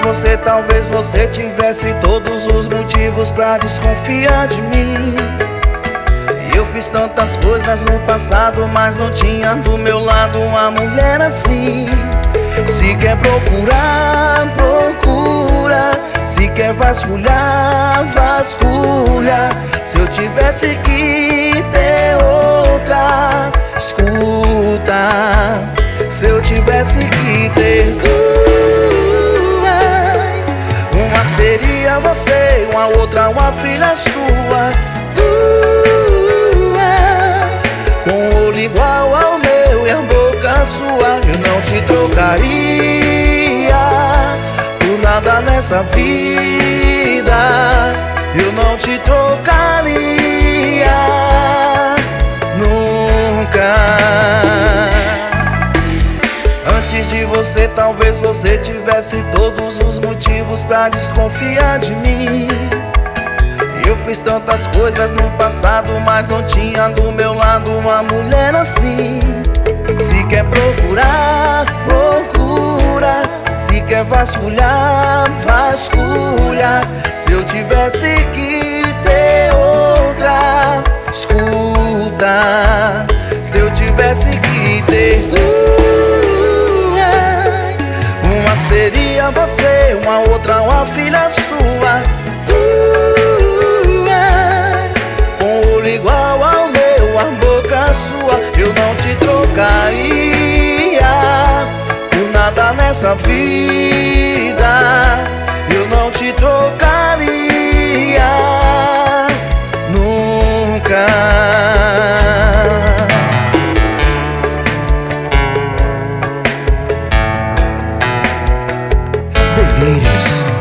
você, talvez você tivesse todos os motivos pra desconfiar de mim. Eu fiz tantas coisas no passado, mas não tinha do meu lado uma mulher assim. Se quer procurar, procura. Se quer vasculhar, vasculha. Se eu tivesse que ter outra, escuta. Se eu tivesse que ter duas, uma seria você, uma outra uma filha sua. Duas, com o olho igual ao meu e a boca sua. Eu não te trocaria por nada nessa vida. Eu não te trocaria nunca. Antes de você, talvez você tivesse todos os motivos pra desconfiar de mim. Eu fiz tantas coisas no passado, mas não tinha do meu lado uma mulher assim. Se quer procurar, procura. Se quer vasculhar, vasculha. Se eu tivesse que ter outra, escuta. Se eu tivesse que ter duas, uma seria você, uma outra uma filha sua. Duas, com o olho igual ao meu, a boca sua. Eu não te trocaria por nada nessa vida. Eu não te trocaria nunca. Delírios.